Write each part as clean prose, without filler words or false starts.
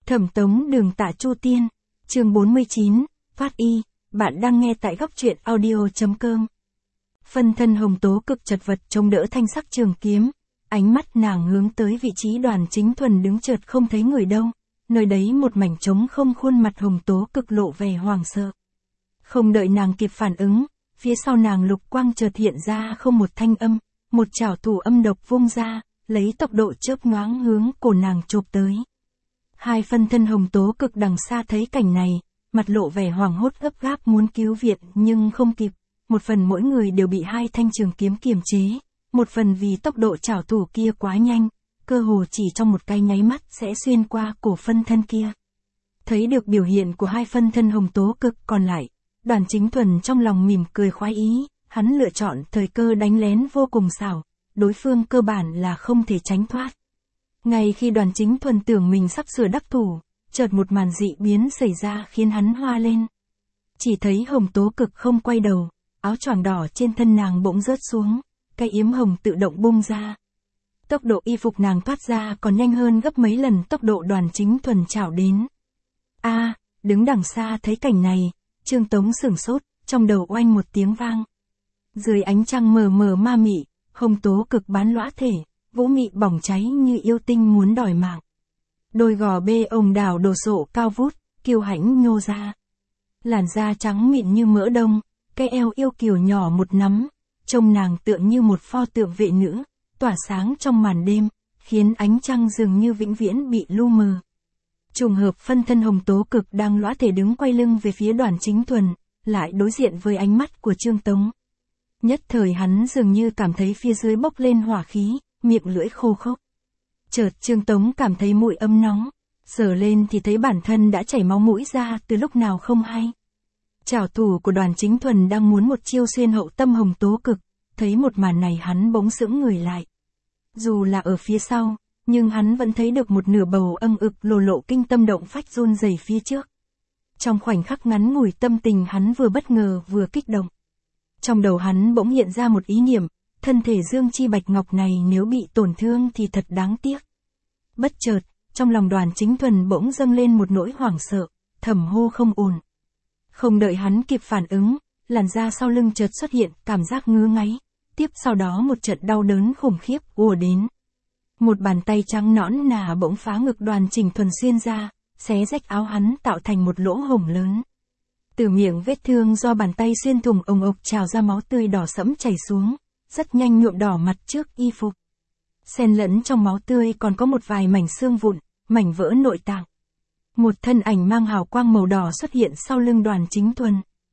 Thẩm Tống Đường Tạ Chu Tiên, chương 49, Phát Y, bạn đang nghe tại góc truyện audio.com. Phân thân Hồng Tố cực chật vật chống đỡ thanh sắc trường kiếm, ánh mắt nàng hướng tới vị trí Đoàn Chính Thuần đứng chợt không thấy người đâu, nơi đấy một mảnh trống không, khuôn mặt Hồng Tố cực lộ vẻ hoảng sợ. Không đợi nàng kịp phản ứng, phía sau nàng lục quang chợt hiện ra không một thanh âm, một chảo thủ âm độc vung ra, lấy tốc độ chớp nhoáng hướng cổ nàng chụp tới. Hai phân thân Hồng Tố cực đằng xa thấy cảnh này, mặt lộ vẻ hoảng hốt gấp gáp muốn cứu viện nhưng không kịp, một phần mỗi người đều bị hai thanh trường kiếm kiềm chế, một phần vì tốc độ chảo thủ kia quá nhanh, cơ hồ chỉ trong một cái nháy mắt sẽ xuyên qua cổ phân thân kia. Thấy được biểu hiện của hai phân thân Hồng Tố cực còn lại, Đoàn Chính Thuần trong lòng mỉm cười khoái ý, hắn lựa chọn thời cơ đánh lén vô cùng xảo, đối phương cơ bản là không thể tránh thoát. Ngay khi Đoàn Chính Thuần tưởng mình sắp sửa đắc thủ, chợt một màn dị biến xảy ra khiến hắn hoa lên. Chỉ thấy Hồng Tố cực không quay đầu, áo choàng đỏ trên thân nàng bỗng rớt xuống, cái yếm hồng tự động bung ra. Tốc độ y phục nàng thoát ra còn nhanh hơn gấp mấy lần tốc độ Đoàn Chính Thuần chảo đến. Đứng đằng xa thấy cảnh này, Trương Tống sửng sốt, trong đầu oanh một tiếng vang. Dưới ánh trăng mờ mờ ma mị, Hồng Tố cực bán lõa thể, vũ mị bỏng cháy như yêu tinh muốn đòi mạng. Đôi gò bê ồng đảo đồ sộ cao vút, kiêu hãnh nhô ra. Làn da trắng mịn như mỡ đông, cái eo yêu kiều nhỏ một nắm, trông nàng tựa như một pho tượng vệ nữ, tỏa sáng trong màn đêm, khiến ánh trăng dường như vĩnh viễn bị lu mờ. Trùng hợp phân thân Hồng Tố cực đang lõa thể đứng quay lưng về phía Đoàn Chính Thuần, lại đối diện với ánh mắt của Trương Tống. Nhất thời hắn dường như cảm thấy phía dưới bốc lên hỏa khí, miệng lưỡi khô khốc. Chợt Trương Tống cảm thấy mũi ấm nóng, sờ lên thì thấy bản thân đã chảy máu mũi ra từ lúc nào không hay. Trảo thủ của Đoàn Chính Thuần đang muốn một chiêu xuyên hậu tâm Hồng Tố cực, thấy một màn này hắn bỗng sững người lại. Dù là ở phía sau, nhưng hắn vẫn thấy được một nửa bầu âng ực lộ kinh tâm động phách run rẩy phía trước. Trong khoảnh khắc ngắn ngủi tâm tình hắn vừa bất ngờ vừa kích động. Trong đầu hắn bỗng hiện ra một ý niệm, thân thể dương chi bạch ngọc này nếu bị tổn thương thì thật đáng tiếc. Bất chợt, trong lòng Đoàn Chính Thuần bỗng dâng lên một nỗi hoảng sợ, thầm hô không ổn. Không đợi hắn kịp phản ứng, làn da sau lưng chợt xuất hiện cảm giác ngứa ngáy, tiếp sau đó một trận đau đớn khủng khiếp ùa đến. Một bàn tay trắng nõn nà bỗng phá ngực Đoàn Chính Thuần xuyên ra, xé rách áo hắn tạo thành một lỗ hổng lớn. Từ miệng vết thương do bàn tay xuyên thủng ồng ộc trào ra máu tươi đỏ sẫm chảy xuống, rất nhanh nhuộm đỏ mặt trước y phục. Xen lẫn trong máu tươi còn có một vài mảnh xương vụn, mảnh vỡ nội tạng. Một thân ảnh mang hào quang màu đỏ xuất hiện sau lưng Đoàn Chính Thuần.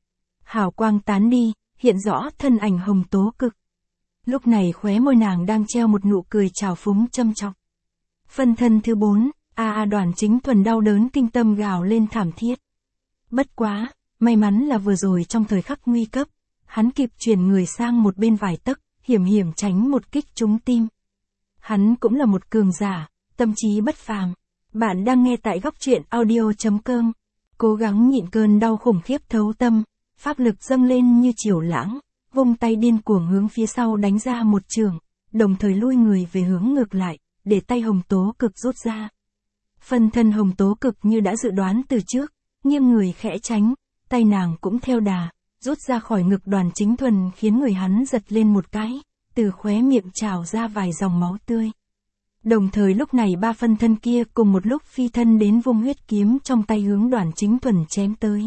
Hào quang tán đi, hiện rõ thân ảnh Hồng Tố cực. Lúc này khóe môi nàng đang treo một nụ cười trào phúng châm chọc. Phân thân thứ 4, Đoàn Chính Thuần đau đớn kinh tâm gào lên thảm thiết. Bất quá, may mắn là vừa rồi trong thời khắc nguy cấp, hắn kịp chuyển người sang một bên vài tấc, hiểm tránh một kích trúng tim. Hắn cũng là một cường giả, tâm trí bất phàm. Bạn đang nghe tại góc truyện audio.com. Cố gắng nhịn cơn đau khủng khiếp thấu tâm, pháp lực dâng lên như triều lãng, vung tay điên cuồng hướng phía sau đánh ra một chưởng, đồng thời lui người về hướng ngược lại, để tay Hồng Tố cực rút ra. Phân thân Hồng Tố cực như đã dự đoán từ trước, nghiêng người khẽ tránh, tay nàng cũng theo đà, rút ra khỏi ngực Đoàn Chính Thuần khiến người hắn giật lên một cái, từ khóe miệng trào ra vài dòng máu tươi. Đồng thời lúc này ba phân thân kia cùng một lúc phi thân đến vung huyết kiếm trong tay hướng Đoàn Chính Thuần chém tới.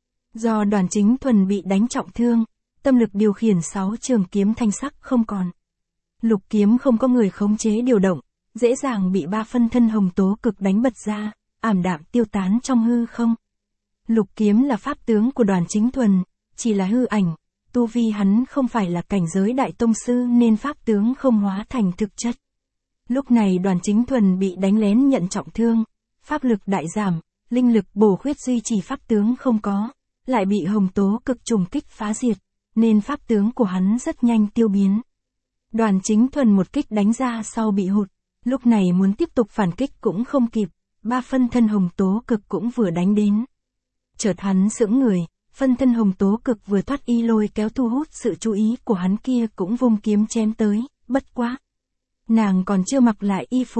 Do Đoàn Chính Thuần bị đánh trọng thương, tâm lực điều khiển 6 trường kiếm thanh sắc không còn. Lục kiếm không có người khống chế điều động, dễ dàng bị ba phân thân Hồng Tố cực đánh bật ra, ảm đạm tiêu tán trong hư không. Lục kiếm là pháp tướng của Đoàn Chính Thuần, chỉ là hư ảnh, tu vi hắn không phải là cảnh giới đại tông sư nên pháp tướng không hóa thành thực chất. Lúc này Đoàn Chính Thuần bị đánh lén nhận trọng thương, pháp lực đại giảm, linh lực bổ khuyết duy trì pháp tướng không có, lại bị Hồng Tố cực trùng kích phá diệt, nên pháp tướng của hắn rất nhanh tiêu biến. Đoàn Chính Thuần một kích đánh ra sau bị hụt, lúc này muốn tiếp tục phản kích cũng không kịp, ba phân thân Hồng Tố cực cũng vừa đánh đến. Chợt hắn sững người, phân thân Hồng Tố cực vừa thoát y lôi kéo thu hút sự chú ý của hắn kia cũng vung kiếm chém tới, bất quá. Nàng còn chưa mặc lại y phục,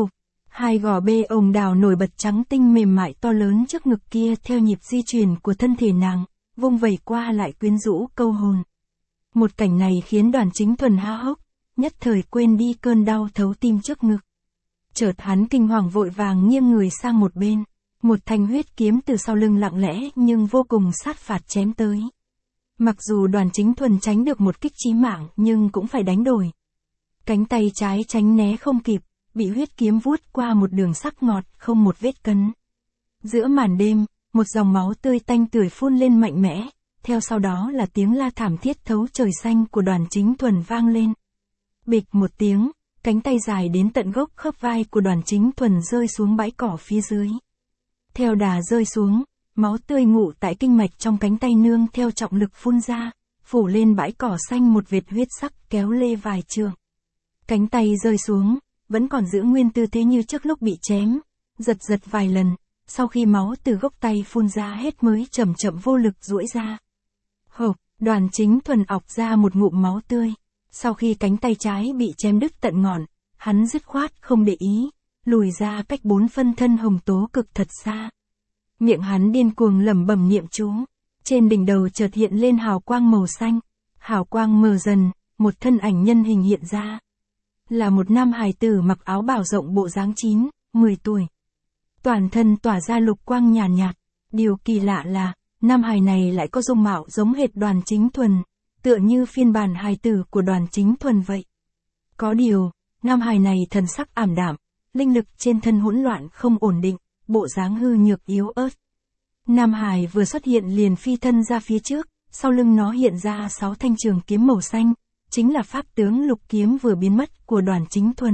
Hai gò bê ồng đào nổi bật trắng tinh mềm mại to lớn trước ngực kia theo nhịp di chuyển của thân thể nàng, vung vẩy qua lại quyến rũ câu hồn. Một cảnh này khiến Đoàn Chính Thuần há hốc, nhất thời quên đi cơn đau thấu tim trước ngực. Chợt hắn kinh hoàng vội vàng nghiêng người sang một bên, một thanh huyết kiếm từ sau lưng lặng lẽ nhưng vô cùng sát phạt chém tới. Mặc dù Đoàn Chính Thuần tránh được một kích chí mạng nhưng cũng phải đánh đổi. Cánh tay trái tránh né không kịp, bị huyết kiếm vuốt qua một đường sắc ngọt không một vết cấn. Giữa màn đêm, một dòng máu tươi tanh tưởi phun lên mạnh mẽ, theo sau đó là tiếng la thảm thiết thấu trời xanh của Đoàn Chính Thuần vang lên. Bịch một tiếng, cánh tay dài đến tận gốc khớp vai của Đoàn Chính Thuần rơi xuống bãi cỏ phía dưới. Theo đà rơi xuống, máu tươi ngụ tại kinh mạch trong cánh tay nương theo trọng lực phun ra, phủ lên bãi cỏ xanh một vệt huyết sắc kéo lê vài trượng. Cánh tay rơi xuống, vẫn còn giữ nguyên tư thế như trước lúc bị chém, giật vài lần, sau khi máu từ gốc tay phun ra hết mới chậm chậm vô lực duỗi ra. Hộc, Đoàn Chính Thuần ọc ra một ngụm máu tươi. Sau khi cánh tay trái bị chém đứt tận ngọn, hắn dứt khoát không để ý, lùi ra cách 4 phân thân hồng tố cực thật xa. Miệng hắn điên cuồng lẩm bẩm niệm chú, trên đỉnh đầu chợt hiện lên hào quang màu xanh, hào quang mờ dần, một thân ảnh nhân hình hiện ra. Là một nam hài tử mặc áo bào rộng bộ dáng 9, 10 tuổi. Toàn thân tỏa ra lục quang nhàn nhạt. Điều kỳ lạ là, nam hài này lại có dung mạo giống hệt Đoàn Chính Thuần, tựa như phiên bản hài tử của Đoàn Chính Thuần vậy. Có điều, nam hài này thần sắc ảm đạm, linh lực trên thân hỗn loạn không ổn định, bộ dáng hư nhược yếu ớt. Nam hài vừa xuất hiện liền phi thân ra phía trước, sau lưng nó hiện ra 6 thanh trường kiếm màu xanh, chính là pháp tướng lục kiếm vừa biến mất của Đoàn Chính Thuần.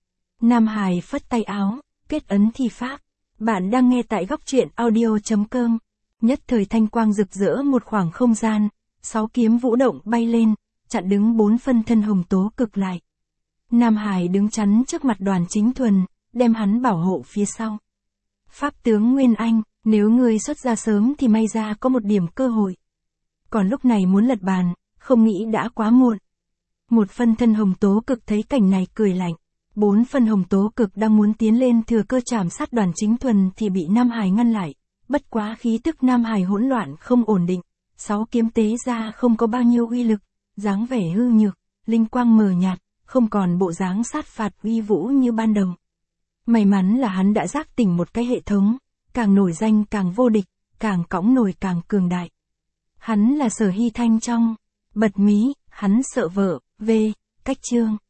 Nam hài phất tay áo, kết ấn thi pháp. Bạn đang nghe tại góc truyện audio.com. Nhất thời thanh quang rực rỡ một khoảng không gian, 6 kiếm vũ động bay lên, chặn đứng 4 phân thân hồng tố cực lại. Nam hài đứng chắn trước mặt Đoàn Chính Thuần, đem hắn bảo hộ phía sau. Pháp tướng Nguyên Anh, nếu ngươi xuất ra sớm thì may ra có một điểm cơ hội. Còn lúc này muốn lật bàn, không nghĩ đã quá muộn. Một phân thân hồng tố cực thấy cảnh này cười lạnh. 4 phân hồng tố cực đang muốn tiến lên thừa cơ chảm sát Đoàn Chính Thuần thì bị Nam Hải ngăn lại. Bất quá khí tức Nam Hải hỗn loạn không ổn định. 6 kiếm tế ra không có bao nhiêu uy lực, dáng vẻ hư nhược, linh quang mờ nhạt, không còn bộ dáng sát phạt uy vũ như ban đầu. May mắn là hắn đã giác tỉnh một cái hệ thống, càng nổi danh càng vô địch, càng cõng nổi càng cường đại. Hắn là Sở Hy Thanh trong Bật Mí, hắn sợ vợ, cách chương.